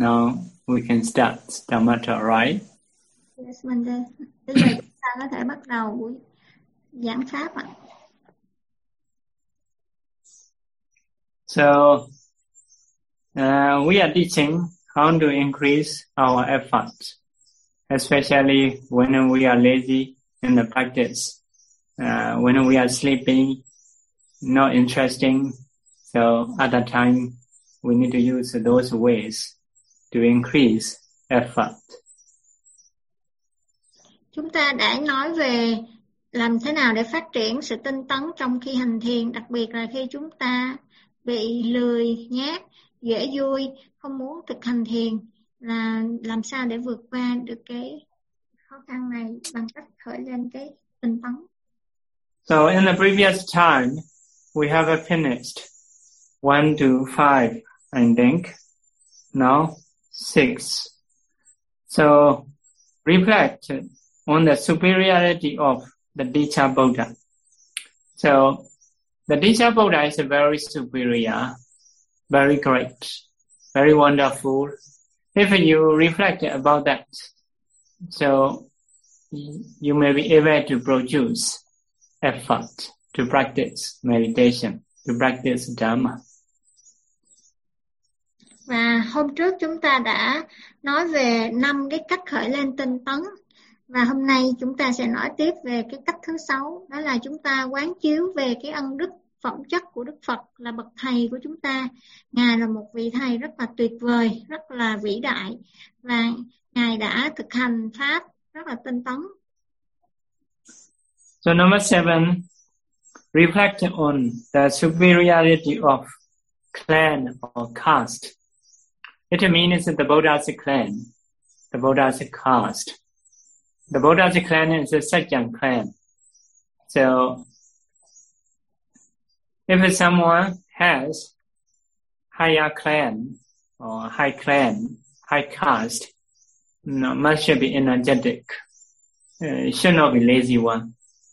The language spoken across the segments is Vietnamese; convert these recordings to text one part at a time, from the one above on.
Now we can start Dhamma talk, right? Yes, Monday. Bây giờ chúng ta có thể bắt đầu buổi giảng pháp ạ. So we are teaching how to increase our effort, especially when we are lazy in the practice, when we are sleeping, not interesting. So at that time, we need to use those ways to increase effort. Chúng ta đã nói về làm thế nào để phát triển sự tinh tấn trong khi hành thiền, đặc biệt là khi chúng ta bị lười nhác, dễ vui, không muốn thực hành thiền, là làm sao để vượt qua được cái khó khăn này bằng cách khởi lên cái tinh tấn. So in the previous time, we have finished 1 to 5, I think. Now 6. So reflect on the superiority of the Dīca Buddha. So the Dīca Buddha is very superior, very great, very wonderful. If you reflect about that, so you may be able to produce effort to practice meditation, to practice Dhamma. Và hôm trước chúng ta đã nói về 5 cái cách khởi lên tinh tấn. Và hôm nay chúng ta sẽ nói tiếp về cái cách thứ 6. Đó là chúng ta quán chiếu về cái ân đức phẩm chất của Đức Phật là bậc thầy của chúng ta. Ngài là một vị thầy rất là tuyệt vời, rất là vĩ đại. Và Ngài đã thực hành Pháp rất là tinh tấn. So number 7, reflect on the superiority of clan or caste. It means the Buddha's clan, the Buddha's caste. The Buddha's clan is a Sajjan clan. So if someone has higher clan or high clan, high caste, must should be energetic. Should not be lazy one.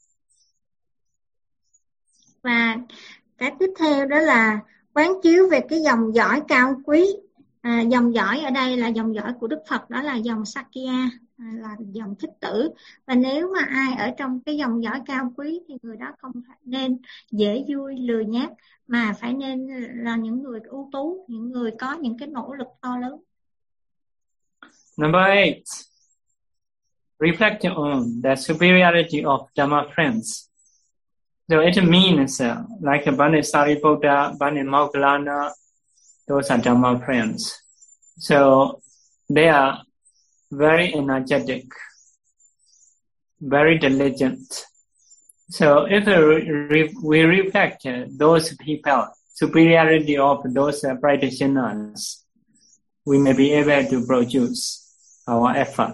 Và cái tiếp theo đó là quán chiếu về cái dòng dõi cao quý. Dòng dõi ở đây là dòng dõi của Đức Phật, đó là dòng Sakya, là dòng Thích Tử. Và nếu mà ai ở trong cái dòng dõi cao quý thì người đó không phải nên dễ vui, lười nhác, mà phải nên là những người ưu tú, những người có những cái nỗ lực to lớn. Number 8, reflect on the superiority of Dhamma friends. So it means like Bani Sariputta, Bani Moggallana, those are Dhamma friends. So they are very energetic, very diligent. So if we reflect those people, superiority of those practitioners, we may be able to produce our effort.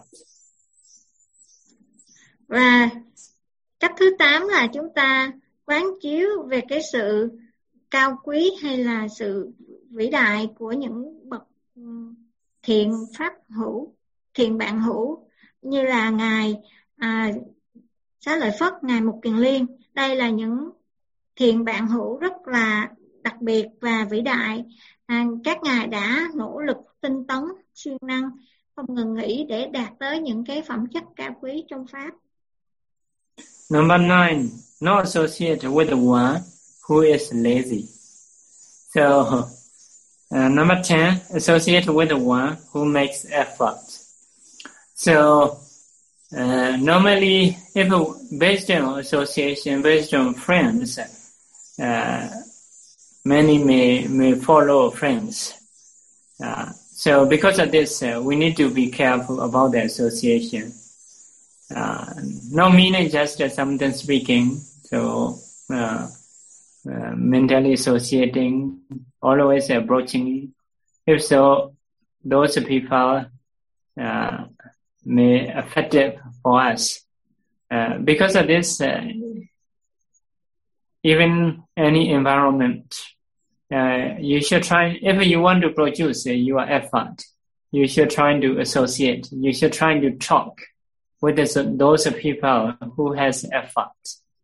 Và cách thứ 8 là chúng ta quán chiếu về cái sự cao quý hay là sự vĩ đại của những bậc thiện pháp hữu, thiện bạn hữu, như là Ngài Xá Lợi Phất, Ngài Mục Kiền Liên. Đây là những thiện bạn hữu rất là đặc biệt và vĩ đại. Các ngài đã nỗ lực tinh tấn, siêng năng, không ngừng nghỉ để đạt tới những cái phẩm chất cao quý trong Pháp. Number 9, not associate with the one who is lazy. So number 10, associate with the one who makes effort. So normally, if based on association, based on friends, many may follow friends. So because of this, we need to be careful about the association. Not meaning just something speaking, so mentally associating, always approaching. If so, those people may affect it for us. Because of this, even any environment, you should try, if you want to produce your effort, you should try to associate, you should try to talk with those people who has effort.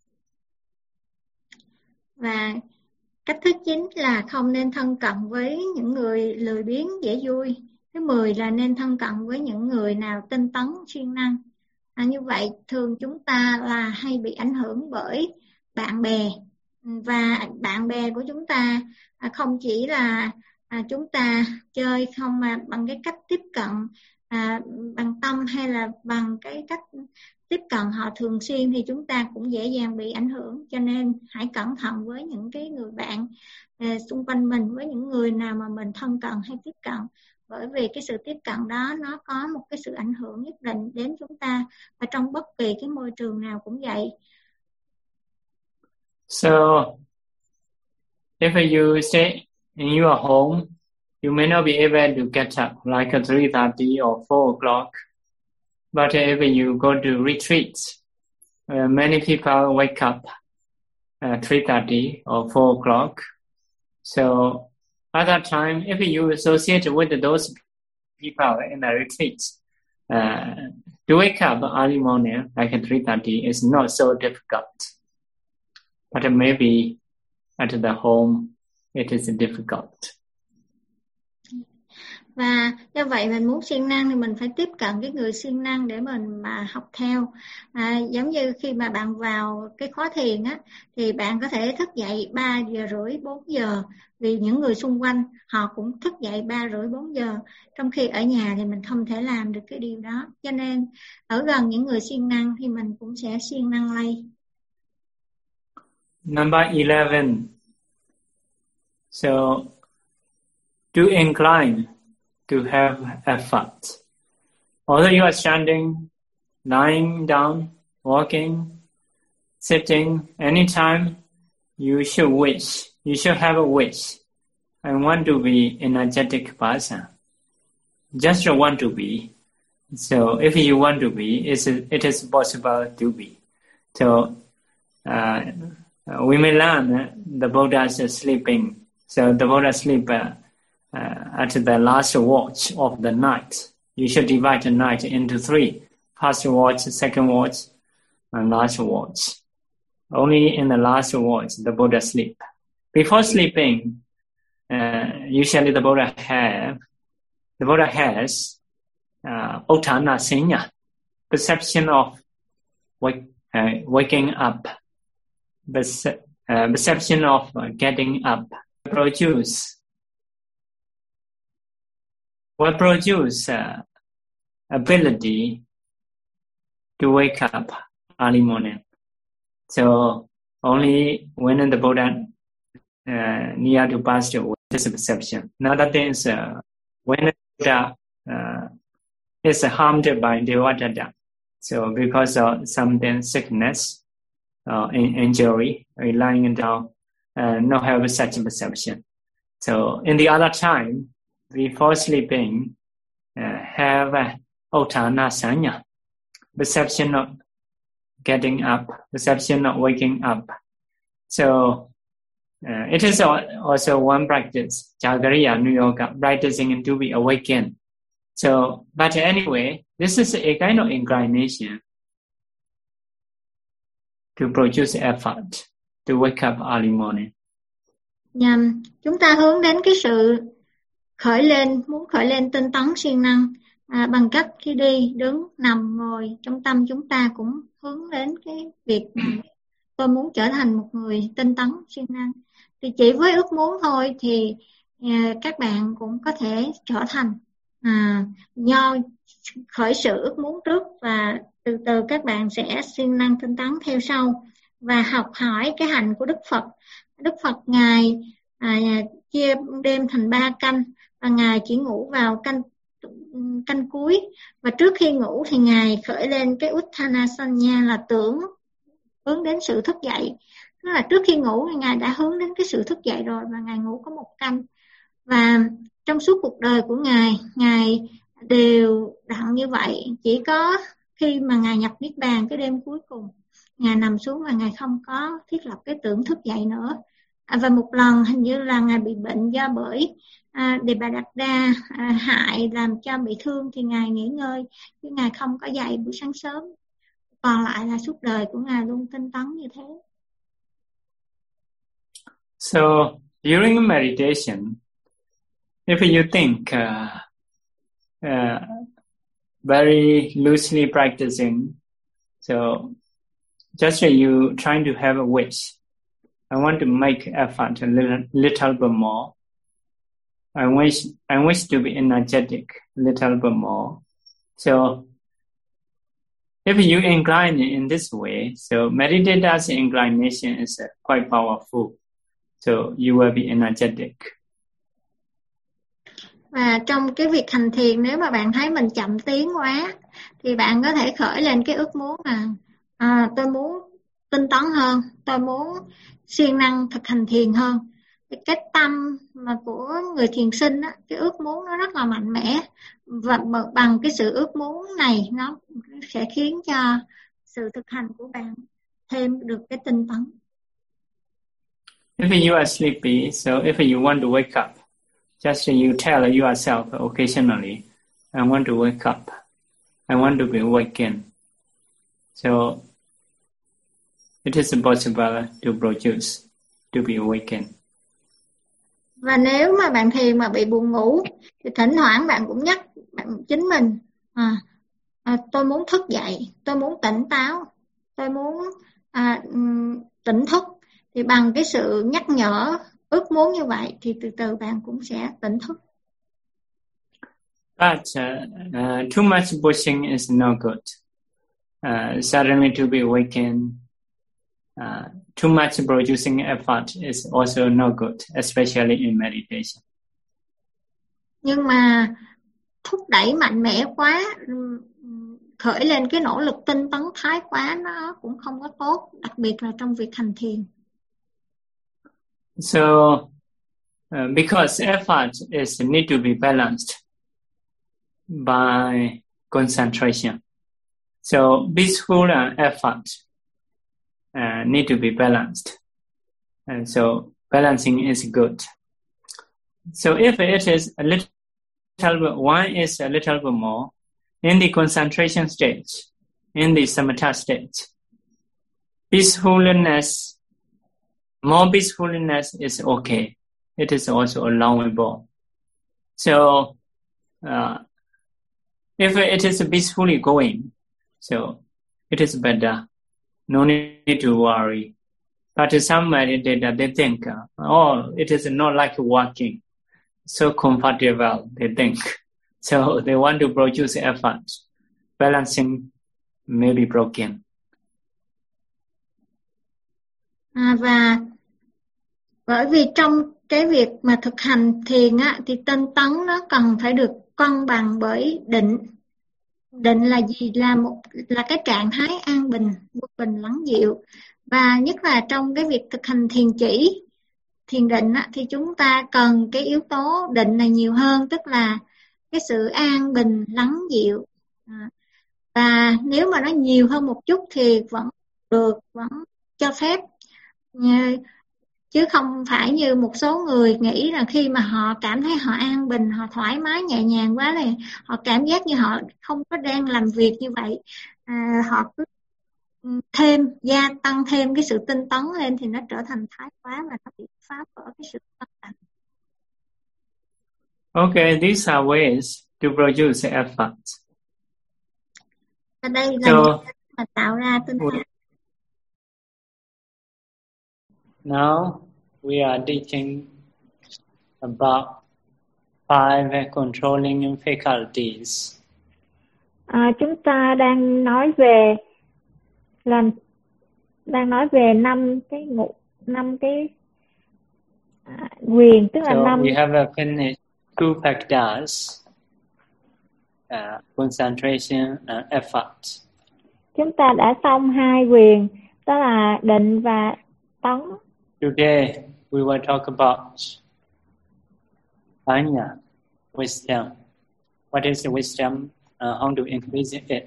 Và cách thứ 9 là không nên thân cận với những người lười biếng, dễ vui. Thứ 10 là nên thân cận với những người nào tinh tấn siêng năng. Như vậy thường chúng ta là hay bị ảnh hưởng bởi bạn bè, và bạn bè của chúng ta không chỉ là chúng ta chơi không, mà bằng cái cách tiếp cận bằng tâm hay là bằng cái cách tiếp cận họ thường xuyên thì chúng ta cũng dễ dàng bị ảnh hưởng. Cho nên hãy cẩn thận với những cái người bạn xung quanh mình, với những người nào mà mình thân cận hay tiếp cận, bởi vì cái sự tiếp cận đó nó có một cái sự ảnh hưởng nhất định đến chúng ta, và trong bất kỳ cái môi trường nào cũng vậy. So, if you stay in your home, you may not be able to get up like at 3:30 or 4 o'clock. But if you go to retreats, many people wake up at 3:30 or 4 o'clock. So at that time, if you associate with those people in the retreats, to wake up early morning like at 3:30 is not so difficult. But maybe at the home, it is difficult. Và do vậy mình muốn siêng năng thì mình phải tiếp cận cái người siêng năng để mình mà học theo. Giống như khi mà bạn vào cái khóa thiền á, thì bạn có thể thức dậy 3:30, 4 giờ, vì những người xung quanh họ cũng thức dậy 3:30, 4 giờ. Trong khi ở nhà thì mình không thể làm được cái điều đó. Cho nên ở gần những người siêng năng thì mình cũng sẽ siêng năng lây. Number 11. So, do incline to have effort. Although you are standing, lying down, walking, sitting, anytime, you should wish. You should have a wish. I want to be energetic person. Just want to be. So if you want to be, it is possible to be. So we may learn the Buddha is sleeping. So the Buddha sleep at the last watch of the night. You should divide the night into 3. First watch, second watch, and last watch. Only in the last watch, the Buddha sleep. Before sleeping, usually the Buddha has Uttana Sanya, perception of waking up, perception of getting up, will produce ability to wake up early morning. So only when the Buddha near to pass away, this perception. Another thing is when the Buddha is harmed by Devadatta. So because of something sickness, injury, lying down, not have such a perception. So in the other time, before sleeping, have Uttana Sanya, perception of getting up, perception of waking up. So it is also one practice, Jagariya Nuyoga, practicing to be awakened. So, but anyway, this is a kind of inclination to produce effort to wake up early morning. Chúng ta hướng đến cái sự muốn khởi lên tinh tấn siêng năng bằng cách khi đi, đứng, nằm, ngồi, trong tâm chúng ta cũng hướng đến cái việc mà tôi muốn trở thành một người tinh tấn siêng năng. Thì chỉ với ước muốn thôi thì các bạn cũng có thể trở thành, do khởi sự ước muốn trước, và từ từ các bạn sẽ siêng năng tinh tấn theo sau, và học hỏi cái hành của Đức Phật. Đức Phật Ngài chia đêm thành 3 canh, và Ngài chỉ ngủ vào canh cuối, và trước khi ngủ thì Ngài khởi lên cái Uttana Sanya là tưởng, hướng đến sự thức dậy. Tức là trước khi ngủ thì Ngài đã hướng đến cái sự thức dậy rồi, và Ngài ngủ có 1 canh. Và trong suốt cuộc đời của Ngài đều đặn như vậy. Chỉ có khi mà Ngài nhập Niết Bàn cái đêm cuối cùng, Ngài nằm xuống và Ngài không có thiết lập cái tưởng thức dậy nữa. Và một lần hình như là Ngài bị bệnh do bởi Devadatta hại làm cho bị thương, thì Ngài nghỉ ngơi, chứ Ngài không có dậy buổi sáng sớm. Còn lại là suốt đời của Ngài luôn tinh tấn như thế. So during meditation, if you think very loosely practicing. So just you trying to have a wish. I want to make effort a little bit more. I wish to be energetic a little bit more. So if you incline in this way, so meditator's inclination is quite powerful. So you will be energetic. Và trong cái việc hành thiền, nếu mà bạn thấy mình chậm tiến quá thì bạn có thể khởi lên cái ước muốn là tôi muốn tinh tấn hơn, tôi muốn siêng năng thực hành thiền hơn. Cái tâm mà của người thiền sinh á, cái ước muốn nó rất là mạnh mẽ, và bằng cái sự ước muốn này nó sẽ khiến cho sự thực hành của bạn thêm được cái tinh tấn. If you are sleepy, so if you want to wake up, just you tell yourself occasionally, I want to wake up. I want to be awakened. So it is possible to produce, to be awakened. Và nếu mà bạn thiền mà bị buồn ngủ thì thỉnh thoảng bạn cũng nhắc bạn chính mình tôi muốn thức dậy, tôi muốn tỉnh táo, tôi muốn tỉnh thức. Thì bằng cái sự nhắc nhở ước muốn như vậy thì từ từ bạn cũng sẽ tỉnh thức. But too much pushing is no good. Suddenly to be awakened, too much producing effort is also no good, especially in meditation. Nhưng mà thúc đẩy mạnh mẽ quá, khởi lên cái nỗ lực tinh tấn thái quá, nó cũng không có tốt, đặc biệt là trong việc hành thiền. So, because effort is need to be balanced by concentration. So, peaceful effort need to be balanced. And so, balancing is good. So, if it is a little bit, one is a little bit more, in the concentration stage, in the samatha stage, peacefulness, more peacefulness is okay. It is also allowable. So, if it is peacefully going, so it is better. No need to worry. But some meditator, they think, it is not like walking. So comfortable, they think. So they want to produce effort. Balancing may be broken. Và bởi vì trong cái việc mà thực hành thiền á, thì tinh tấn nó cần phải được cân bằng bởi định. Định là gì? Là cái trạng thái an bình, vô bình lắng dịu. Và nhất là trong cái việc thực hành thiền chỉ, thiền định á, thì chúng ta cần cái yếu tố định này nhiều hơn, tức là cái sự an bình lắng dịu. Và nếu mà nó nhiều hơn một chút thì vẫn được, vẫn cho phép. Chứ không phải như một số người nghĩ là khi mà họ cảm thấy họ an bình, họ thoải mái nhẹ nhàng quá là họ cảm giác như họ không có đang làm việc như vậy. Họ cứ gia tăng thêm cái sự tinh tấn lên thì nó trở thành thái quá và nó bị phá vỡ cái sự cân bằng. Okay, these are ways to produce effort. Và đây là mà tạo ra tinh tấn. Now we are teaching about 5 controlling faculties. Chúng ta đang nói về năm cái quyền, tức là 5. We have finished 2 factors, concentration and effort. Chúng ta đã xong 2 quyền, đó là định và tấn. Today we will talk about Panya, wisdom. What is the wisdom? How to increase it?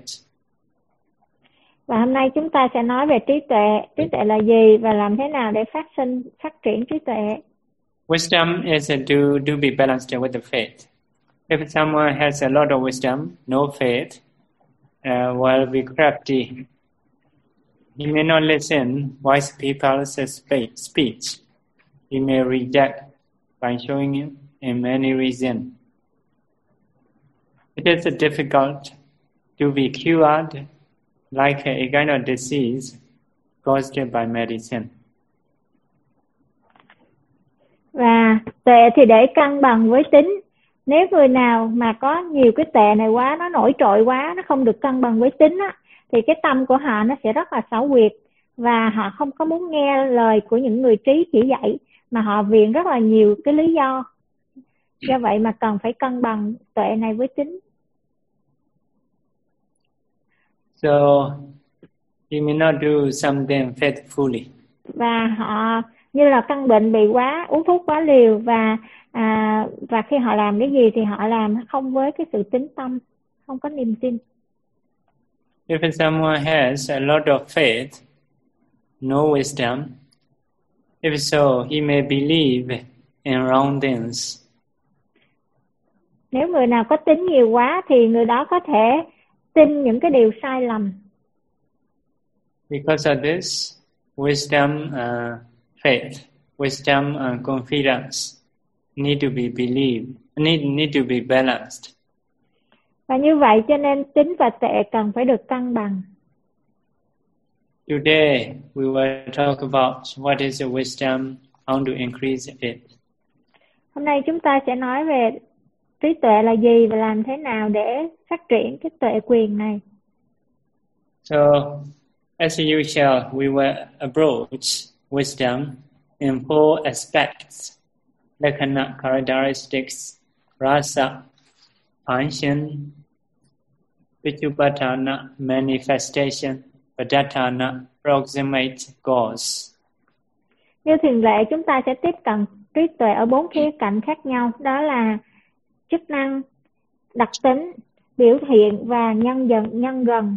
Và hôm nay chúng ta sẽ nói về trí tuệ. Trí tuệ là gì và làm thế nào để phát triển trí tuệ? Wisdom is to be balanced with the faith. If someone has a lot of wisdom, no faith, will be crafty. He may not listen wise people's speech. He may reject by showing in many reasons. It is difficult to be cured like a kind of disease caused by medicine. Và tuệ thì để cân bằng với tín. Nếu người nào mà có nhiều cái tuệ này quá, nó nổi trội quá, nó không được cân bằng với tín á, thì cái tâm của họ nó sẽ rất là xảo quyệt và họ không có muốn nghe lời của những người trí chỉ dạy, mà họ viện rất là nhiều cái lý do. Do vậy mà cần phải cân bằng tuệ này với tín. So you may not do something faithfully. Và họ như là căn bệnh bị quá uống thuốc quá liều, và khi họ làm cái gì thì họ làm không với cái sự tín tâm, không có niềm tin. If someone has a lot of faith, no wisdom, if so, he may believe in wrong things. Nếu người nào có tín nhiều quá thì người đó có thể tin những cái điều sai lầm. Because of this, wisdom, faith, wisdom and confidence need to be believed, need to be balanced. Và như vậy cho nên tín và tuệ cần phải được cân bằng. Today we will talk about what is the wisdom, how to increase it. Hôm nay chúng ta sẽ nói về trí tuệ là gì và làm thế nào để phát triển cái tuệ quyền này. So, as usual, we will approach wisdom in four aspects: lakkhana, characteristics, rasa, function, vichupattana, manifestation, padattana, proximate cause. Như thường lệ, chúng ta sẽ tiếp cận trí tuệ ở 4 khía cạnh khác nhau, đó là chức năng, đặc tính, biểu hiện và nhân gần.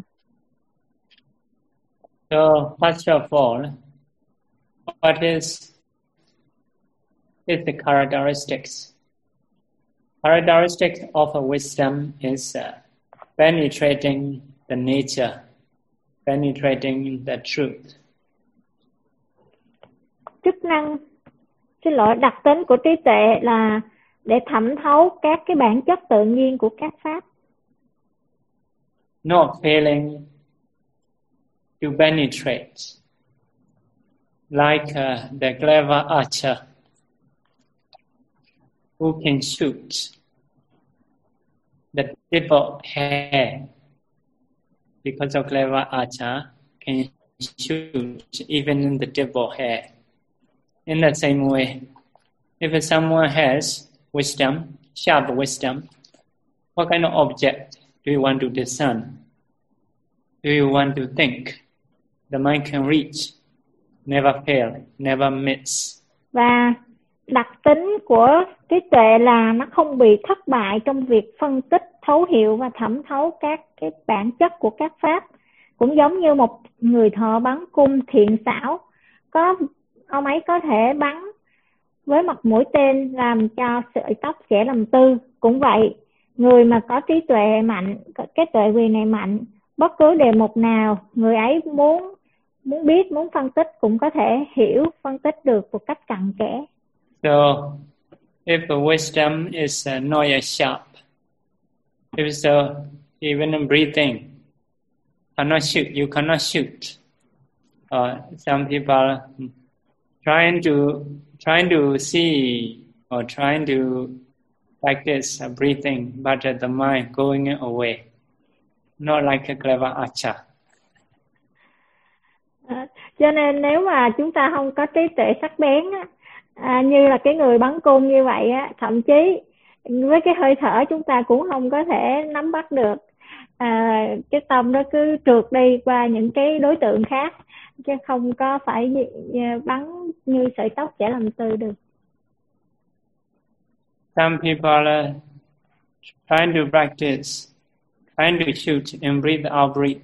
So, first of all, what is the characteristics? Characteristics of a wisdom is penetrating the nature, penetrating the truth. Đặc tính của trí tuệ là để thẩm thấu các cái bản chất tự nhiên của các pháp. Not failing to penetrate, like the clever archer who can shoot the tip of hair, because of clever archer can shoot even in the tip of hair. In the same way, if someone has wisdom, sharp wisdom, what kind of object do you want to discern? Do you want to think? The mind can reach, never fail, never miss. Và đặc tính của trí tuệ là nó không bị thất bại trong việc phân tích, thấu hiểu và thẩm thấu các cái bản chất của các pháp. Cũng giống như một người thợ bắn cung thiện xảo, ông ấy có thể bắn với một mũi tên làm cho sợi tóc trẻ làm tư. Cũng vậy, người mà có trí tuệ mạnh, cái tuệ quyền này mạnh, bất cứ đề mục nào người ấy muốn biết, muốn phân tích cũng có thể hiểu, phân tích được một cách cặn kẽ. So, if the wisdom is not yet sharp, if so, even in breathing, you cannot shoot. Some people trying to see or trying to practice breathing, but the mind going away, not like a clever archer. Cho nên nếu mà chúng ta không có trí tuệ sắc bén như là cái người bắn cung như vậy thậm chí với cái hơi thở chúng ta cũng không có thể nắm bắt được, cái tâm nó cứ trượt đi qua những cái đối tượng khác, chứ không có phải bắn như sợi tóc trẻ làm tư được. Some people are trying to practice, trying to shoot and breathe out breath,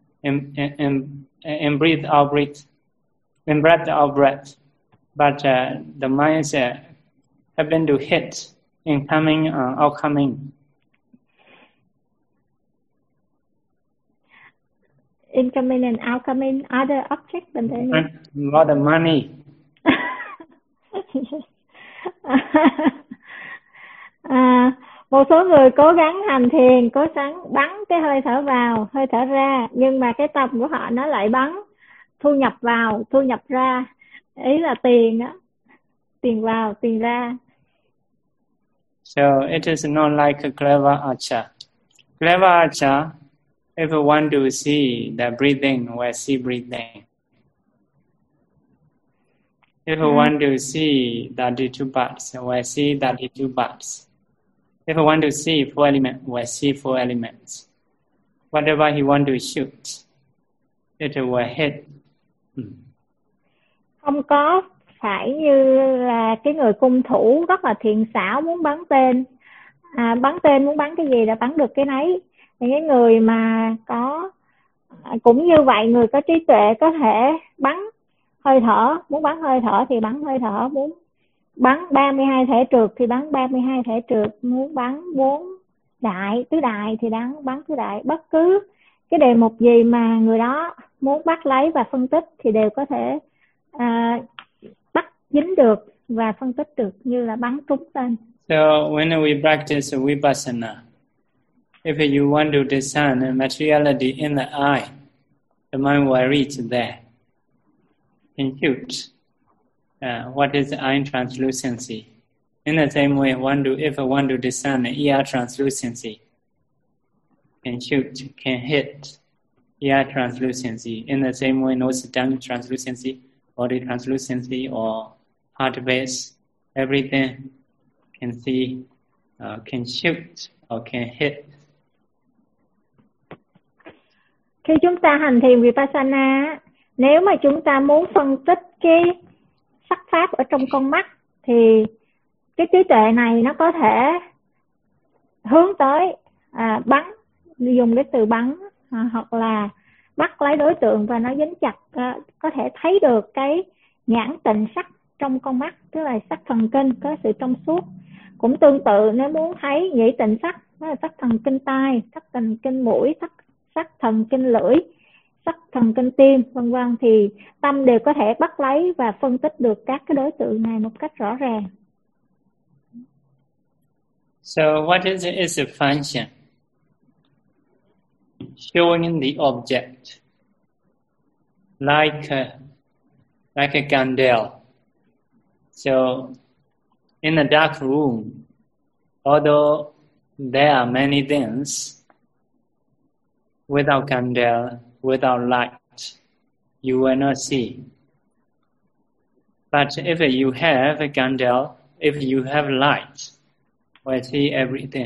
and breathe out breath, and breath out breath, but the minds happen to hit incoming outcoming. Incoming and outcoming other objects, but then lot of money. Một số người cố gắng hành thiền, cố gắng bắn cái hơi thở vào, hơi thở ra, nhưng mà cái tâm của họ nó lại bắn, thu nhập vào, thu nhập ra. Ý là tiền á, tiền vào, tiền ra. So it is not like a clever archer. Clever archer, if you want to see the breathing, will see breathing. If you want to see the 32 parts, we'll see 32 parts. If you want to see 4 elements, we'll see 4 elements. Whatever he want to shoot, it will hit. Không có phải như là cái người cung thủ rất là thiện xảo muốn bắn tên. Bắn tên muốn bắn cái gì là bắn được cái nấy. Thì cái người mà có cũng như vậy, người có trí tuệ có thể bắn hơi thở, muốn bắn hơi thở thì bắn hơi thở, muốn bắn 32 thể trượt thì bắn 32 thể trượt, muốn bắn 4 đại, tứ đại thì bắn tứ đại. Bất cứ cái đề mục gì mà người đó muốn bắt lấy và phân tích thì đều có thể bắt dính được và phân tích được, như là bắn trúng tên. So when we practice vipassana, if you want to discern materiality in the eye, the mind will reach there and shoot. What is eye translucency? In the same way, if I want to discern ear translucency, can shoot, can hit ear translucency. In the same way, nose, tongue translucency, body translucency, or heart base, everything can see, can shoot or can hit. Khi chúng ta hành thiền Vipassana, nếu mà chúng ta muốn phân tích cái sắc pháp ở trong con mắt thì cái trí tuệ này nó có thể hướng tới bắn, dùng cái từ bắn, hoặc là bắt lấy đối tượng và nó dính chặt, có thể thấy được cái nhãn tịnh sắc trong con mắt, tức là sắc thần kinh có sự trong suốt. Cũng tương tự, nếu muốn thấy nhĩ tịnh sắc, đó là sắc thần kinh tai, sắc thần kinh mũi, sắc thần kinh lưỡi, sắc thần kinh tim, vân vân, thì tâm đều có thể bắt lấy và phân tích được các cái đối tượng này một cách rõ ràng. So what is its function? Showing the object like a candle. So in a dark room, although there are many things, without candle, without light, you will not see. But if you have a candle, if you have light, you will see everything.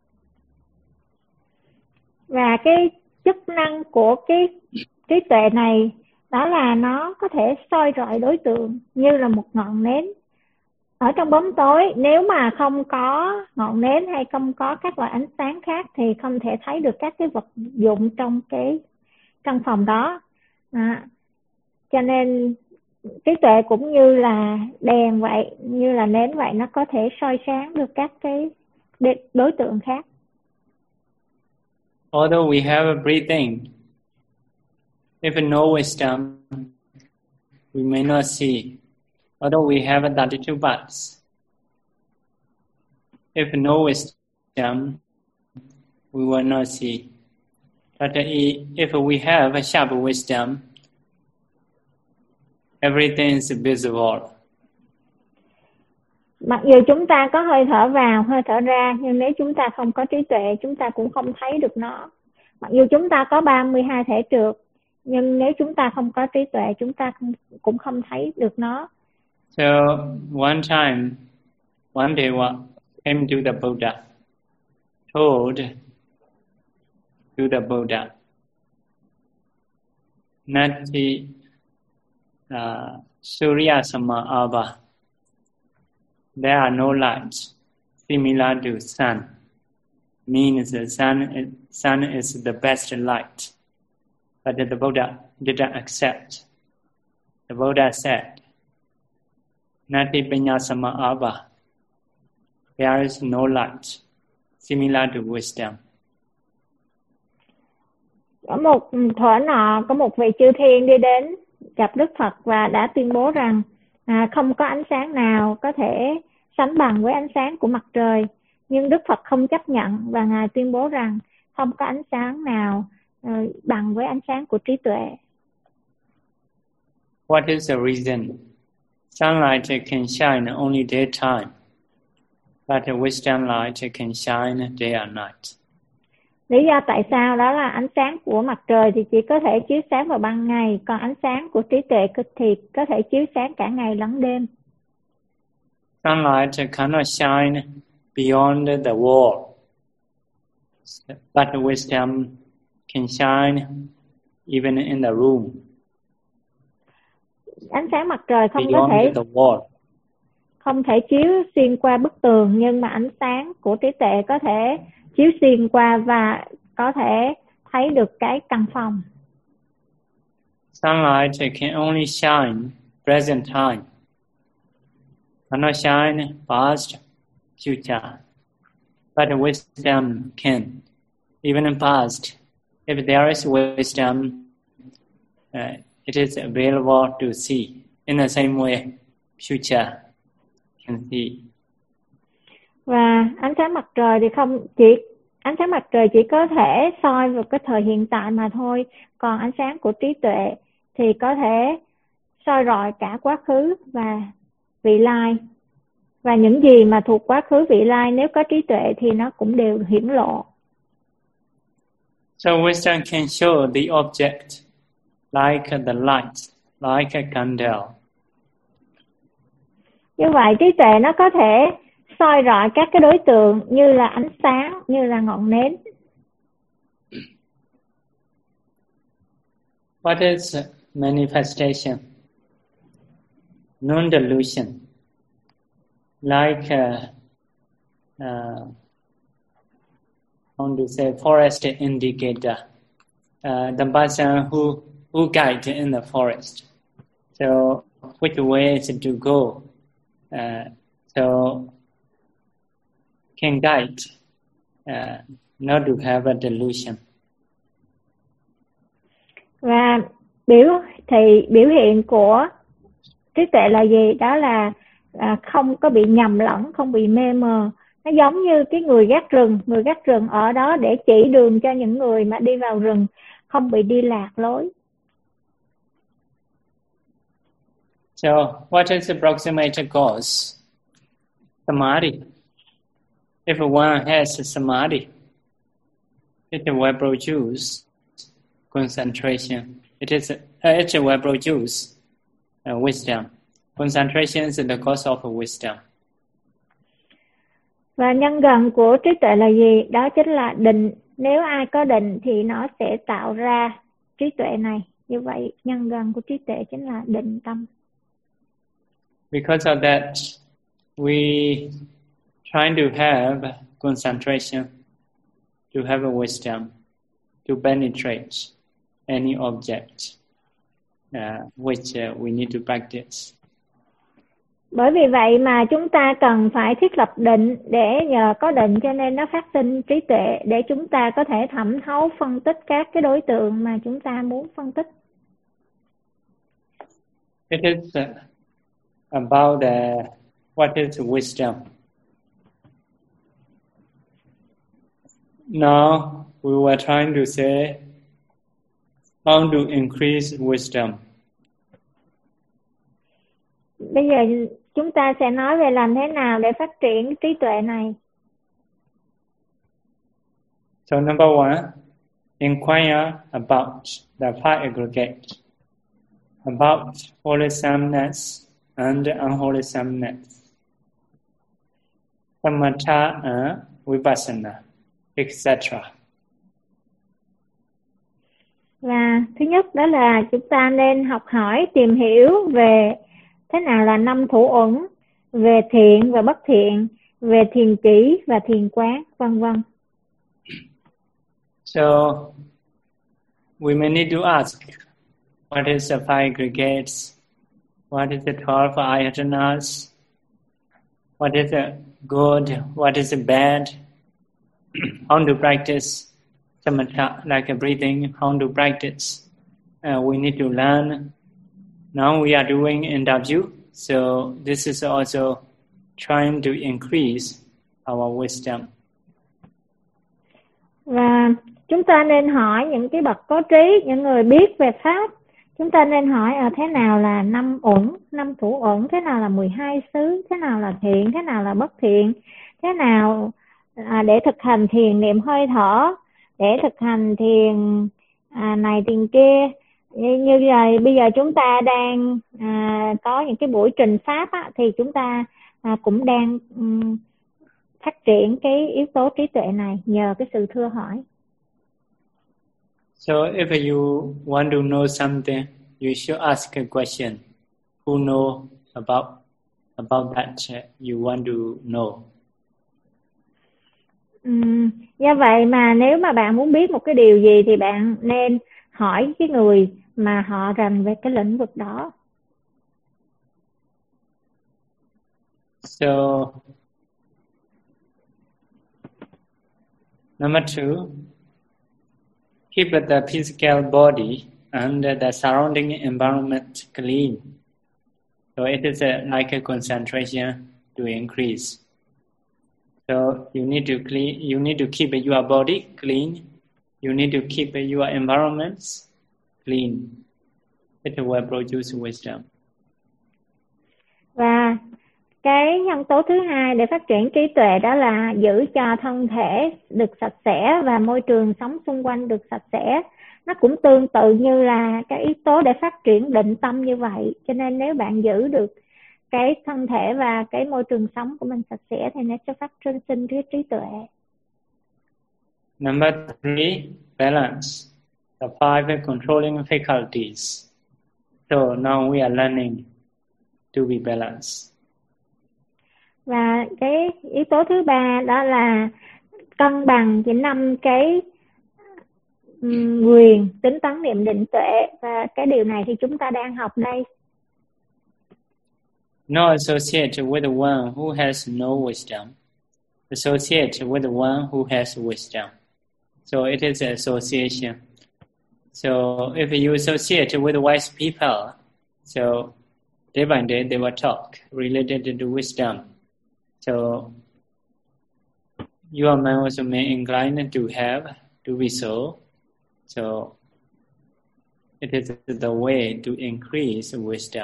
Và cái chức năng của cái trí tuệ này đó là nó có thể soi rọi đối tượng như là một ngọn nến ở trong bóng tối. Nếu mà không có ngọn nến hay không có các loại ánh sáng khác thì không thể thấy được các cái vật dụng trong cái căn phòng đó. Cho nên trí tuệ cũng như là đèn vậy, như là nến vậy, nó có thể soi sáng được các cái đối tượng khác. Although we have a breathing, if no wisdom, we may not see. Although we have 32 parts, if no wisdom, we will not see. But if we have a sharp wisdom, everything is visible. Mặc dù chúng ta có hơi thở vào, hơi thở ra, nhưng nếu chúng ta không có trí tuệ, chúng ta cũng không thấy được nó. Mặc dù chúng ta có 32 thể trượt, nhưng nếu chúng ta không có trí tuệ, chúng ta cũng không thấy được nó. So one day came to the Buddha, told to the Buddha, Nati Surya Sama Ava, there are no lights similar to sun. Means the sun is the best light. But the Buddha didn't accept. The Buddha said, Nati Pinyasama Ava, there is no light similar to wisdom. Có một thuở nọ, có một vị chư thiên đi đến gặp Đức Phật và đã tuyên bố rằng không có ánh sáng nào có thể sánh bằng với ánh sáng của mặt trời. Nhưng Đức Phật không chấp nhận và Ngài tuyên bố rằng không có ánh sáng nào bằng với ánh sáng của trí tuệ. What is the reason? Sunlight can shine only daytime, but the wisdom light can shine day and night. Lý do tại sao đó là ánh sáng của mặt trời thì chỉ có thể chiếu sáng vào ban ngày, còn ánh sáng của trí tuệ thì có thể chiếu sáng cả ngày lẫn đêm. Sunlight cannot shine beyond the wall, but the wisdom can shine even in the room. Ánh sáng mặt trời không thể chiếu xuyên qua bức tường, nhưng mà ánh sáng của trí tuệ có thể chiếu xuyên qua và có thể thấy được cái căn phòng. Sunlight can only shine present time, cannot shine past, future. But the wisdom can, even in past. If there is wisdom, it is available to see. In the same way, future can see. Và ánh sáng mặt trời chỉ có thể soi vào cái thời hiện tại mà thôi, còn ánh sáng của trí tuệ thì có thể soi rọi cả quá khứ và vị lai, và những gì mà thuộc quá khứ vị lai nếu có trí tuệ thì nó cũng đều hiển lộ. So wisdom can show the object like the light, like a candle. Như vậy trí tuệ nó có thể soi rọi các cái đối tượng như là ánh sáng, như là ngọn nến. What is manifestation? Non-delusion. Like how to say forest indicator. The person who guide in the forest. So which way is to go? So can guide, not to have a delusion. Và biểu hiện của trí tuệ là gì? Đó là không có bị nhầm lẫn, không bị mê mờ. Nó giống như cái người gác rừng ở đó để chỉ đường cho những người mà đi vào rừng, không bị đi lạc lối. So, what is the approximate cause? Samadhi. If one has samadhi, it will produce concentration. It will produce wisdom. Concentration is the cause of wisdom. Và nhân gần của trí tuệ là gì? Đó chính là định. Nếu ai có định thì nó sẽ tạo ra trí tuệ này. Như vậy, nhân gần của trí tuệ chính là định tâm. Because of that, we trying to have concentration, to have a wisdom, to penetrate any object which we need to practice. Bởi vì vậy mà chúng ta cần phải thiết lập định, để nhờ có định cho nên nó phát sinh trí tuệ, để chúng ta có thể thẩm thấu phân tích các cái đối tượng mà chúng ta muốn phân tích. It is about what is wisdom. Now we were trying to say how to increase wisdom. Bây giờ chúng ta sẽ nói về làm thế nào để phát triển trí tuệ này. So number one, inquire about the five aggregates, about wholesomeness and unwholesomeness, samatha and vipassana, etc. Và thứ nhất đó là chúng ta nên học hỏi, tìm hiểu về thế nào là năm thủ uẩn, về thiện và bất thiện, về thiền chỉ và thiền quán, vân vân. So we may need to ask, what is the five aggregates? What is the 12 ayatanas? What is the good? What is the bad? How to practice samatha, like breathing? How to practice? We need to learn. Now we are doing interview, so this is also trying to increase our wisdom. Và chúng ta nên hỏi những cái bậc có trí, những người biết về pháp. Chúng ta nên hỏi thế nào là 5 uẩn, 5 thủ uẩn, thế nào là 12 xứ, thế nào là thiện, thế nào là bất thiện, thế nào để thực hành thiền niệm hơi thở, để thực hành thiền này thiền kia. Như vậy bây giờ chúng ta đang có những cái buổi trình pháp thì chúng ta cũng đang phát triển cái yếu tố trí tuệ này nhờ cái sự thưa hỏi. So if you want to know something, you should ask a question. Who know about that you want to know? Do vậy mà nếu mà bạn muốn biết một cái điều gì thì bạn nên hỏi cái người mà họ rành về cái lĩnh vực đó. So number 2, keep the physical body and the surrounding environment clean. So it is like a concentration to increase. So you need to keep your body clean. You need to keep your environment clean. It will produce wisdom. Và cái nhân tố thứ hai để phát triển trí tuệ đó là giữ cho thân thể được sạch sẽ và môi trường sống xung quanh được sạch sẽ. Nó cũng tương tự như là cái yếu tố để phát triển định tâm như vậy. Cho nên nếu bạn giữ được cái thân thể và cái môi trường sống của mình sạch sẽ thì nó sẽ phát sinh cái trí tuệ. Number 3, balance. The 5 controlling faculties. So now we are learning to be balanced. Và cái yếu tố thứ ba đó là cân bằng với 5 cái quyền tính tấn niệm định tuệ, và cái điều này thì chúng ta đang học đây. No associate with the one who has no wisdom. Associate with the one who has wisdom. So it is an association. So if you associate with wise people, so day by day they will talk related to wisdom. So your mind also may incline to be so. So it is the way to increase wisdom.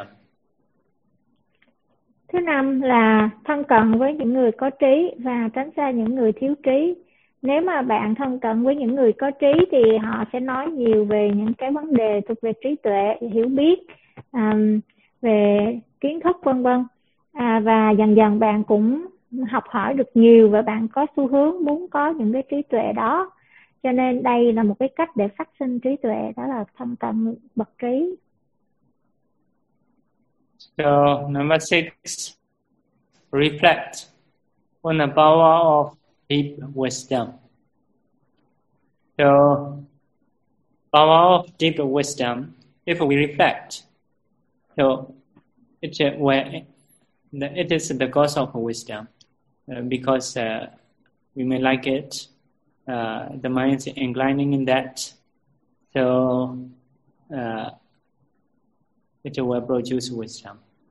Thứ 5 là thân cận với những người có trí và tránh xa những người thiếu trí. Nếu mà bạn thân cận với những người có trí thì họ sẽ nói nhiều về những cái vấn đề thuộc về trí tuệ, hiểu biết, về kiến thức vân vân. Và dần dần bạn cũng học hỏi được nhiều và bạn có xu hướng muốn có những cái trí tuệ đó. Cho nên đây là một cái cách để phát sinh trí tuệ, đó là thân cận bậc trí. So number 6, reflect on the power of deep wisdom. So power of deep wisdom, if we reflect, so it is the cause of wisdom, because we may like it, the mind is inclining in that, so it will produce wisdom.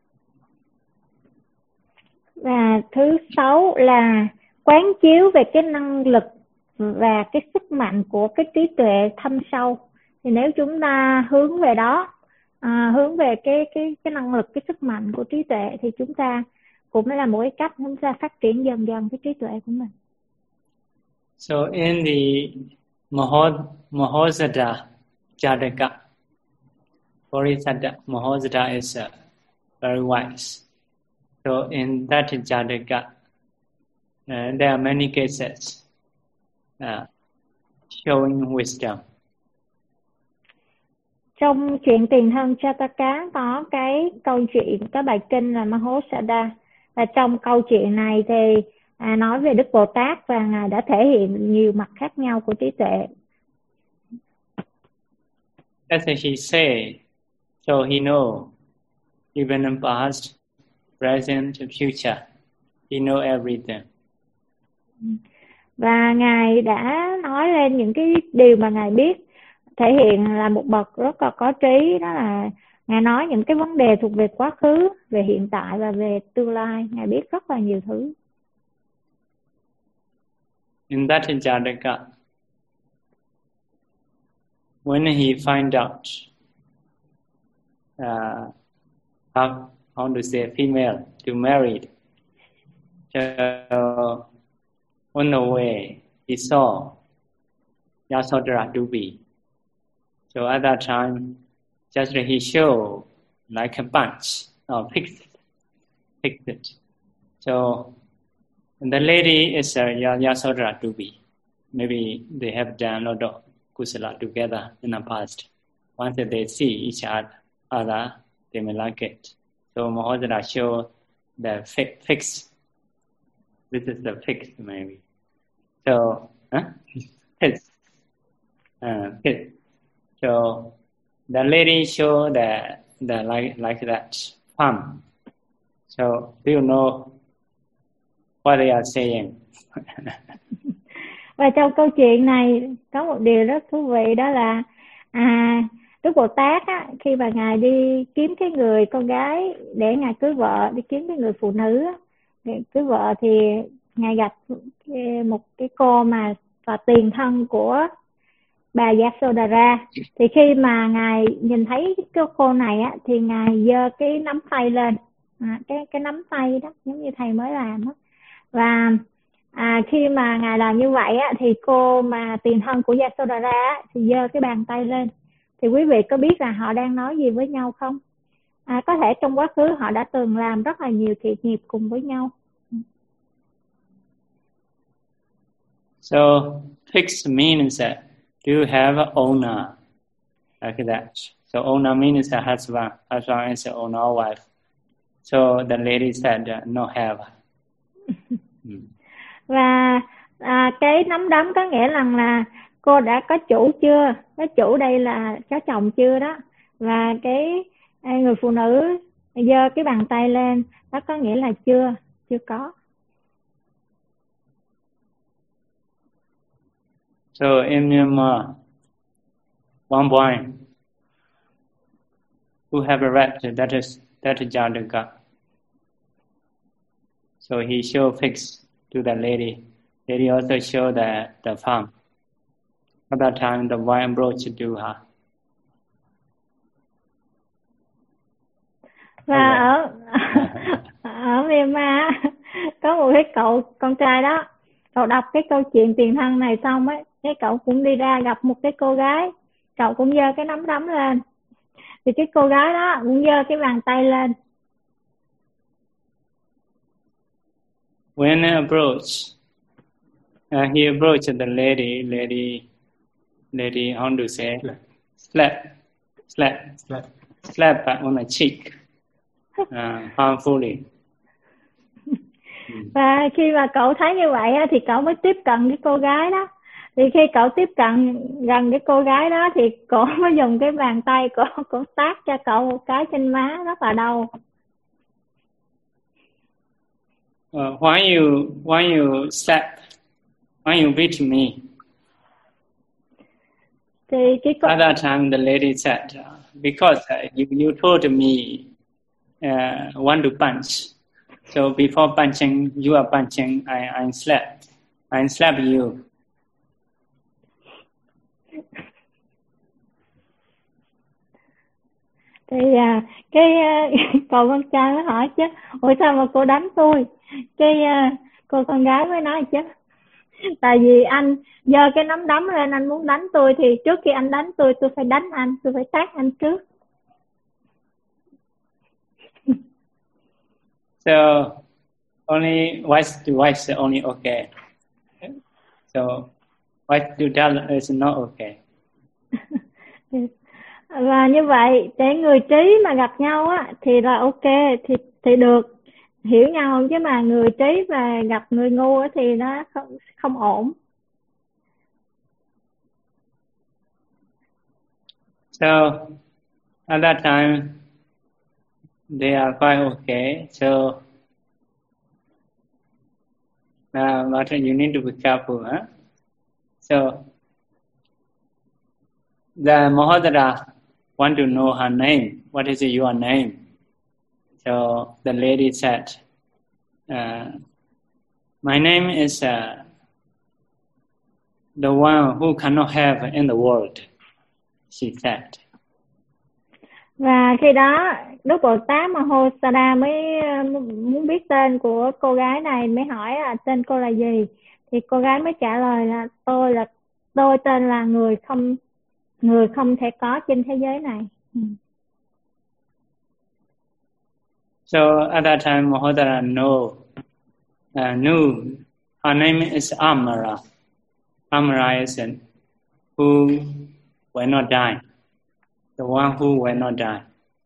Và thứ 6 là quán chiếu về cái năng lực và cái sức mạnh của cái trí tuệ thâm sâu. Thì nếu chúng ta hướng về đó, hướng về cái năng lực, cái sức mạnh của trí tuệ, thì chúng ta cũng là một cái cách chúng ta phát triển dần dần cái trí tuệ của mình. So in the Mahosada Jataka, Bodhisattva Mahosada is very wise. So in that Jataka, there are many cases showing wisdom. Trong chuyện tiền thân Jataka có cái câu chuyện, cái bài kinh là Mahosada. Và trong câu chuyện này thì nói về Đức Bồ Tát và Ngài đã thể hiện nhiều mặt khác nhau của trí tuệ. As he said, so he know even in past, present, future. He know everything. Và Ngài đã nói lên những cái điều mà Ngài biết, thể hiện là một bậc rất là có trí. Đó là Ngài nói những cái vấn đề thuộc về quá khứ, về hiện tại và về tương lai. Ngài biết rất là nhiều thứ. in that Jataka, when he find out how to say female to married, so on the way he saw Yasodhara to be. So at that time, just he showed like a bunch or fixed it. So the lady is Yasodhara to be. Maybe they have done a lot of kusala together in the past. Once they see each other, they may like it. So Mahodara showed the fix. This is the fix maybe. So fix. So the lady showed the like that palm. So do you know what they are saying? Và trong câu chuyện này có một điều rất thú vị, đó là Đức Bồ Tát á, khi mà ngài đi kiếm cái người con gái để ngài cưới vợ, đi kiếm cái người phụ nữ á, để cưới vợ, thì ngài gặp một cái cô mà là tiền thân của bà Yasodhara. Thì khi mà ngài nhìn thấy cái cô này á, thì ngài giơ cái nắm tay lên, cái nắm tay đó giống như thầy mới làm đó. Và khi mà ngài làm như vậy á, thì cô mà tiền thân của Yasodhara á, thì giơ cái bàn tay lên. Thì quý vị có biết là họ đang nói gì với nhau không? Có thể trong quá khứ họ đã từng làm rất là nhiều thiện nghiệp cùng với nhau. So fixed means that you have an owner like that. So owner means a husband. Husband is the owner or wife. So the lady said no have. Và cái nắm đấm có nghĩa rằng là cô đã có chủ chưa? Có chủ đây là có chồng chưa đó. Và cái người phụ nữ giơ cái bàn tay lên, đó có nghĩa là chưa có. So in Myanmar, one boy who have a rat, that is Jataka. So he showed fix to the lady. Lady also showed the farm. At that time, the boy approached to her. Và ở Myanmar có một cái cậu con trai đó, cậu đọc cái câu chuyện tiền thân này xong ấy, cái cậu cũng đi ra gặp một cái cô gái, cậu cũng giơ cái nắm đấm lên, thì cái cô gái đó cũng giơ cái bàn tay lên. When he approached the lady, how to say, slap on the cheek, harmfully. Và khi mà cậu thấy như vậy thì cậu mới tiếp cận cái cô gái đó. Thì khi cậu tiếp cận gần cái cô gái đó thì cổ mới dùng cái bàn tay cổ tát cho cậu một cái trên má rất là đau. Why you slap? Why you beat me? Thì at that time the lady said, because you told me want to punch. So before punching, you are punching, I slap you. Thì cậu con trai mới hỏi chứ, ủa sao mà cô đánh tôi? Cô con gái mới nói chứ, tại vì anh giơ cái nắm đấm lên, anh muốn đánh tôi, thì trước khi anh đánh tôi phải đánh anh, tôi phải tát anh trước. So only wife only okay. So wife to tell is not okay. Và như vậy để người trí mà gặp nhau á thì là ok, thì được hiểu nhau, chứ mà người trí và gặp người ngu á thì nó không ổn. So at that time they are quite okay. So but you need to be careful, huh? So the Mahodara want to know her name. What is your name? So the lady said, my name is the one who cannot have in the world, she said. Và khi đó Đức Bồ Tát Mahosada mới muốn biết tên của cô gái này, mới hỏi là tên cô là gì, thì cô gái mới trả lời là tôi tên là người không thể có trên thế giới này. So at that time Mahodara knew her name is Amara. Amara is who will not die, the one who will not die.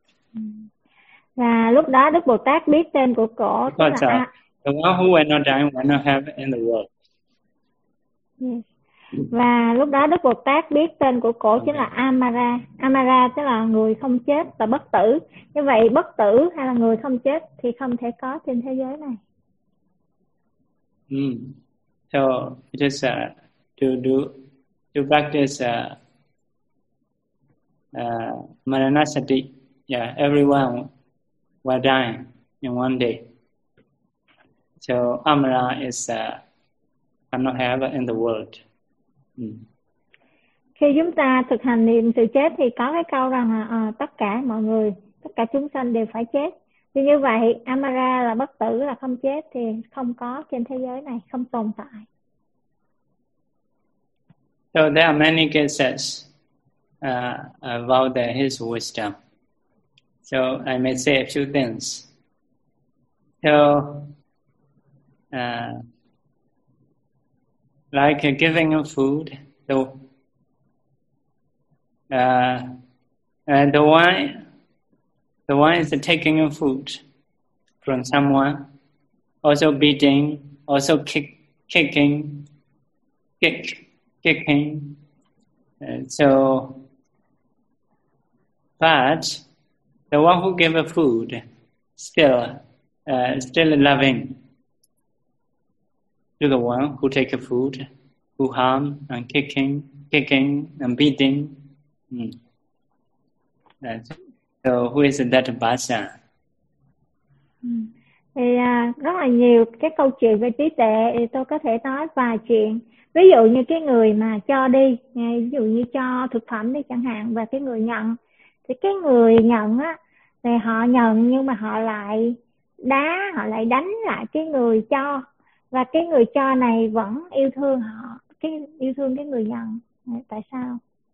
Và lúc đó Đức Bồ Tát biết tên của cổ, tức là the one who will not die will not have in the world. Yes. Và lúc đó Đức Bồ Tát biết tên của cổ chính là Amara. Amara tức là người không chết và bất tử. Như vậy bất tử hay là người không chết thì không thể có trên thế giới này. So it is to practice Maranasati. Yeah, everyone will die in one day. So Amara is cannot have in the world. Khi chúng ta thực hành niệm sự chết thì có cái câu rằng là tất cả mọi người, tất cả chúng sanh đều phải chết. Vì như vậy Amara là bất tử, là không chết, thì không có trên thế giới này, không tồn tại. So there are many cases about his wisdom. So I may say a few things. So like giving him food, the one is taking food from someone, also beating, also kicking. But the one who gave food still loving to the one who take food, who harm and kicking and beating. So who is that person? Thì rất là nhiều cái câu chuyện về trí tuệ, thì tôi có thể nói vài chuyện. Ví dụ như cái người mà cho đi, ví dụ như cho thực phẩm đi chẳng hạn, và cái người nhận. Thì cái người nhận á, thì họ nhận nhưng mà họ lại đánh lại cái người cho. Và cái người cho này vẫn yêu thương họ, yêu thương cái người nhận. Tại sao?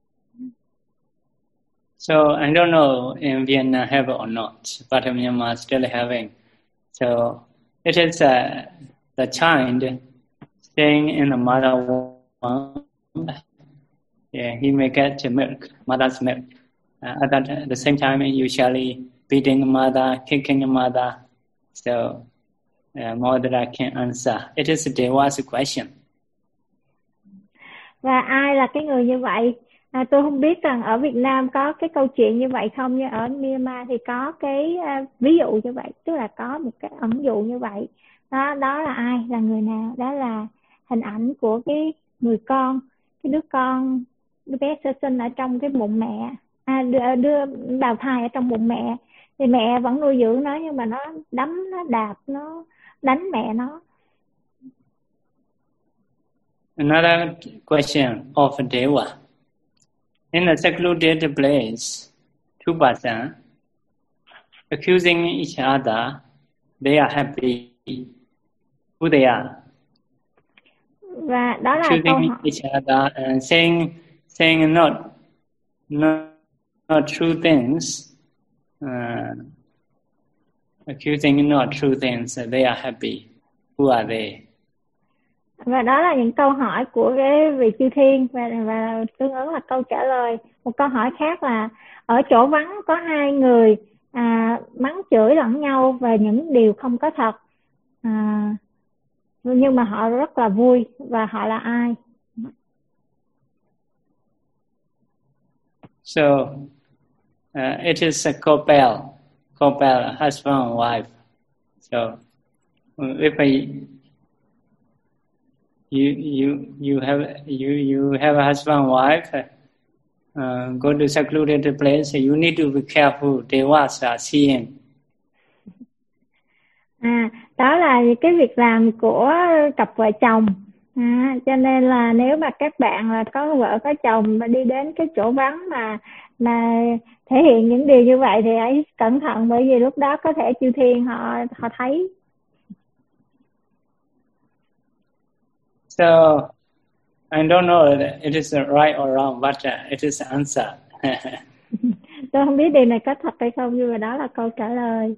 So I don't know in Vietnam have or not, but in Myanmar still having. So it is the child staying in the mother womb. Yeah, he may get milk, mother's milk. At the same time, usually beating the mother, kicking the mother. So Mahodara can answer. It is Deva's question. Và ai là cái người như vậy? Tôi không biết rằng ở Việt Nam có cái câu chuyện như vậy không, nhưng ở Myanmar thì có cái ví dụ như vậy, tức là có một cái ẩn dụ như vậy. Đó là ai, là người nào? Đó là hình ảnh của cái người con, cái đứa bé sơ sinh ở trong cái bụng mẹ, đưa bào thai ở trong bụng mẹ, thì mẹ vẫn nuôi dưỡng nó, nhưng mà nó đấm, nó đạp, nó đánh mẹ nó. Another question of Deva. In a secluded place, two persons accusing each other, they are happy. Who they are? Và đó là accusing each other and saying not true things. Accusing not true things, they are happy. Who are they? Và đó là những câu hỏi của cái vị chư thiên, và tương ứng là câu trả lời. Một câu hỏi khác là ở chỗ vắng có hai người mắng chửi lẫn nhau về những điều không có thật, nhưng mà họ rất là vui. Và họ là ai? So it is a couple, husband and wife. So if you have a husband and wife, go to secluded place, you need to be careful. Devas are seeing. Đó là cái việc làm của cặp vợ chồng. Cho nên là nếu mà các bạn là có vợ có chồng mà đi đến cái chỗ vắng mà thể hiện những điều như vậy thì hãy cẩn thận, bởi vì lúc đó có thể chư thiên họ thấy. So I don't know if it is right or wrong, but it is the answer. Tôi không biết điều này có thật hay không, nhưng mà đó là câu trả lời.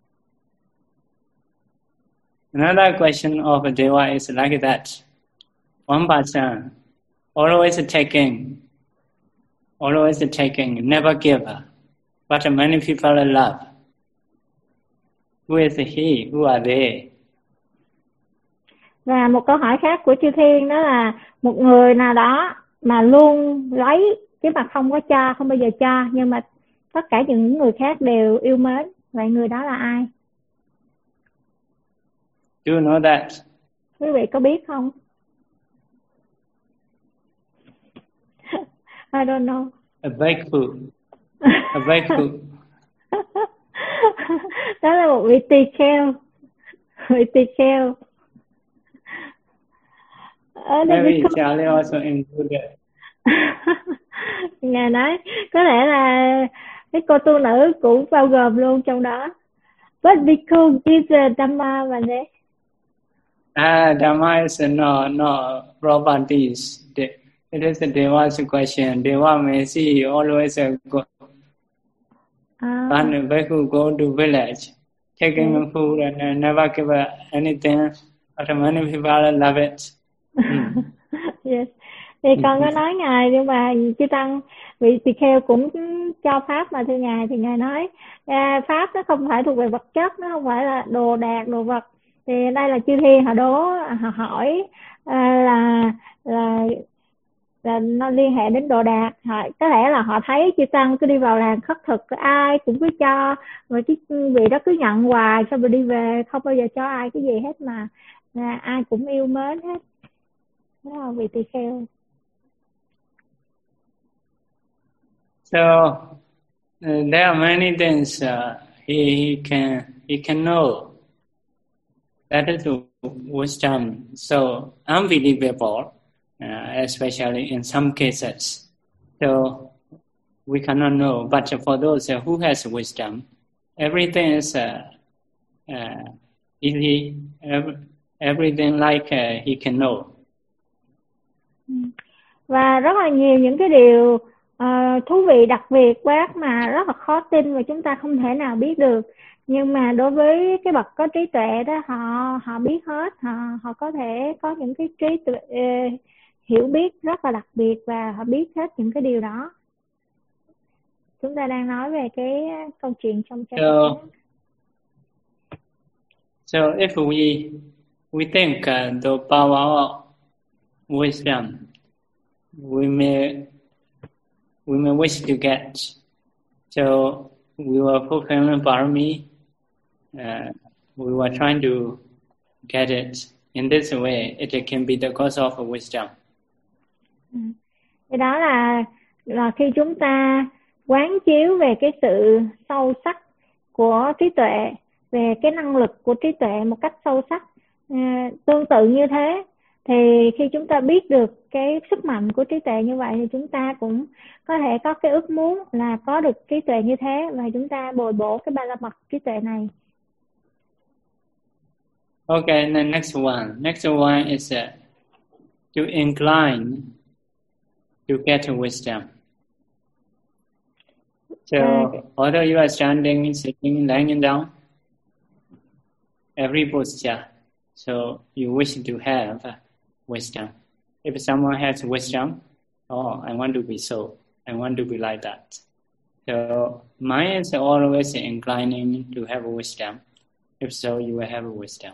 Another question of a deva is like that. One person always taking, never give, but many people love. Who is he? Who are they? Và một câu hỏi khác của chư thiên đó là một người nào đó mà luôn lấy chứ mà không có cho, không bao giờ cho, nhưng mà tất cả những người khác đều yêu mến. Vậy người đó là ai? Do you know that? Quý vị có biết không? I don't know. A bhikkhu. A bhikkhu. Đó là một vị tỳ kheo. Vị tỳ kheo. Maybe Charlie also included. Ngài nói có thể là cái cô tu nữ cũng bao gồm luôn trong đó. But bhikkhu is Dhamma và thế. Dhamma is no properties. It is a Deva's question. Deva may see always go. And bhikkhu go to village, taking food and never give anything. But many people love it. Yes. Thì con có nói ngài, nhưng mà chư tăng vị tỳ kheo cũng cho pháp mà thưa ngài, thì ngài nói pháp nó không phải thuộc về vật chất, nó không phải là đồ đạc đồ vật. Thì đây là chư thiên họ đố, họ hỏi là nó liên hệ đến đồ đạc. Có thể là họ thấy chư tăng cứ đi vào làng khất thực, ai cũng cứ cho, rồi cái vị đó cứ nhận hoài, xong rồi đi về không bao giờ cho ai cái gì hết, mà ai cũng yêu mến hết. Đó là vị tỳ kheo. So there are many things he can know. That is wisdom. So unbelievable, especially in some cases. So we cannot know. But for those who has wisdom, everything is easy. Everything like he can know. Và rất là nhiều những cái điều thú vị đặc biệt quá mà rất là khó tin và chúng ta không thể nào biết được, nhưng mà đối với cái bậc có trí tuệ đó, họ biết hết, họ có thể có những cái trí tuệ hiểu biết rất là đặc biệt và họ biết hết những cái điều đó. Chúng ta đang nói về cái câu chuyện trong cha. So if we think the power of wisdom, we may wish to get. So we were fulfilling parami. We were trying to get it. In this way, it can be the cause of wisdom. Cái đó là khi chúng ta quán chiếu về cái sự sâu sắc của trí tuệ, về cái năng lực của trí tuệ một cách sâu sắc, tương tự như thế, thì khi chúng ta biết được cái sức mạnh của trí tuệ như vậy thì chúng ta cũng có thể có cái ước muốn là có được trí tuệ như thế, và chúng ta bồi bổ cái ba la mật trí tuệ này. Okay, and then next one is to incline to get wisdom. So although you are standing, sitting, lying down, every posture, so you wish to have wisdom. If someone has wisdom, I want to be so. I want to be like that. So mine is always inclining to have wisdom. If so, you will have wisdom.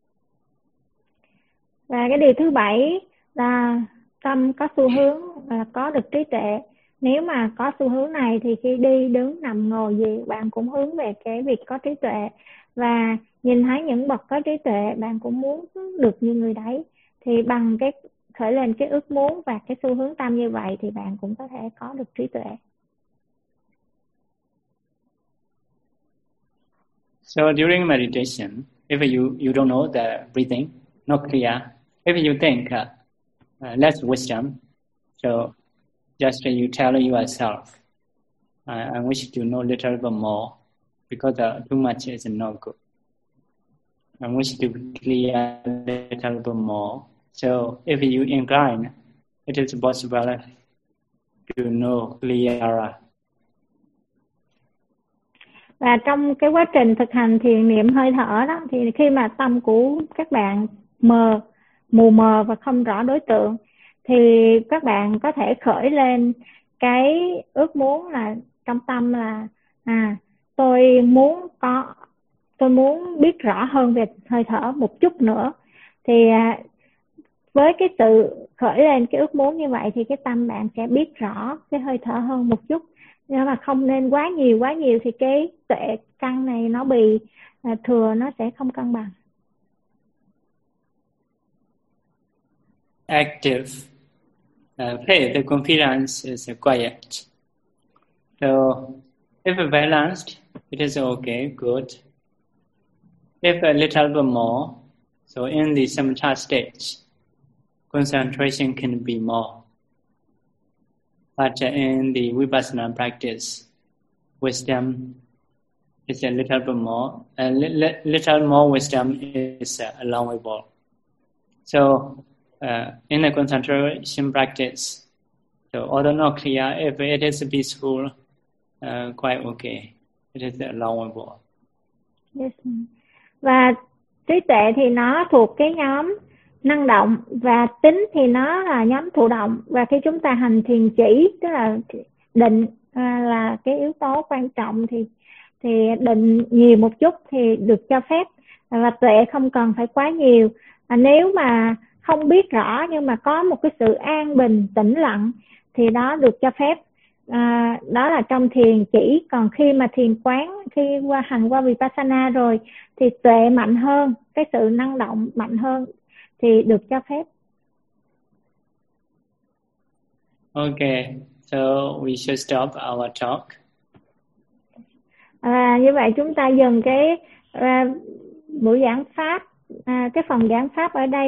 Và cái điều thứ 7 là tâm có xu hướng là có được trí tuệ. Nếu mà có xu hướng này thì khi đi, đứng, nằm, ngồi gì, bạn cũng hướng về cái việc có trí tuệ. Và nhìn thấy những bậc có trí tuệ, bạn cũng muốn được như người đấy. Thì bằng cái khởi lên cái ước muốn và cái xu hướng tâm như vậy thì bạn cũng có thể có được trí tuệ. So during meditation, if you don't know the breathing, not clear, if you think less wisdom, so just you tell yourself, I wish to know a little bit more because too much is not good. I wish to clear a little bit more. So if you incline, it is possible to know clearer. Và trong cái quá trình thực hành thiền niệm hơi thở đó, thì khi mà tâm của các bạn mù mờ và không rõ đối tượng, thì các bạn có thể khởi lên cái ước muốn là trong tâm là tôi muốn biết rõ hơn về hơi thở một chút nữa. Thì với cái sự khởi lên cái ước muốn như vậy thì cái tâm bạn sẽ biết rõ cái hơi thở hơn một chút. Nhưng mà không nên quá nhiều thì cái tuệ căn này nó bị thừa, nó sẽ không cân bằng. Active faith, the confidence is quiet. So if balanced, it is okay, good. If a little bit more, so in the samatha stage, concentration can be more. But in the vipassana practice, wisdom is a little bit more. A little more wisdom is allowable. So in the concentration practice, so although not clear, if it is peaceful, quite okay. It is allowable. Yes. Và trí tuệ thì nó thuộc cái nhóm năng động, và tính thì nó là nhóm thụ động. Và khi chúng ta hành thiền chỉ, tức là định là cái yếu tố quan trọng, thì định nhiều một chút thì được cho phép, và tuệ không cần phải quá nhiều. Nếu mà không biết rõ nhưng mà có một cái sự an bình tĩnh lặng thì đó được cho phép. Đó là trong thiền chỉ. Còn khi mà thiền quán, khi hành qua vipassana rồi thì tuệ mạnh hơn, cái sự năng động mạnh hơn thì được cho phép. Okay, so we should stop our talk. Như vậy chúng ta dừng cái buổi giảng pháp, cái phần giảng pháp ở đây.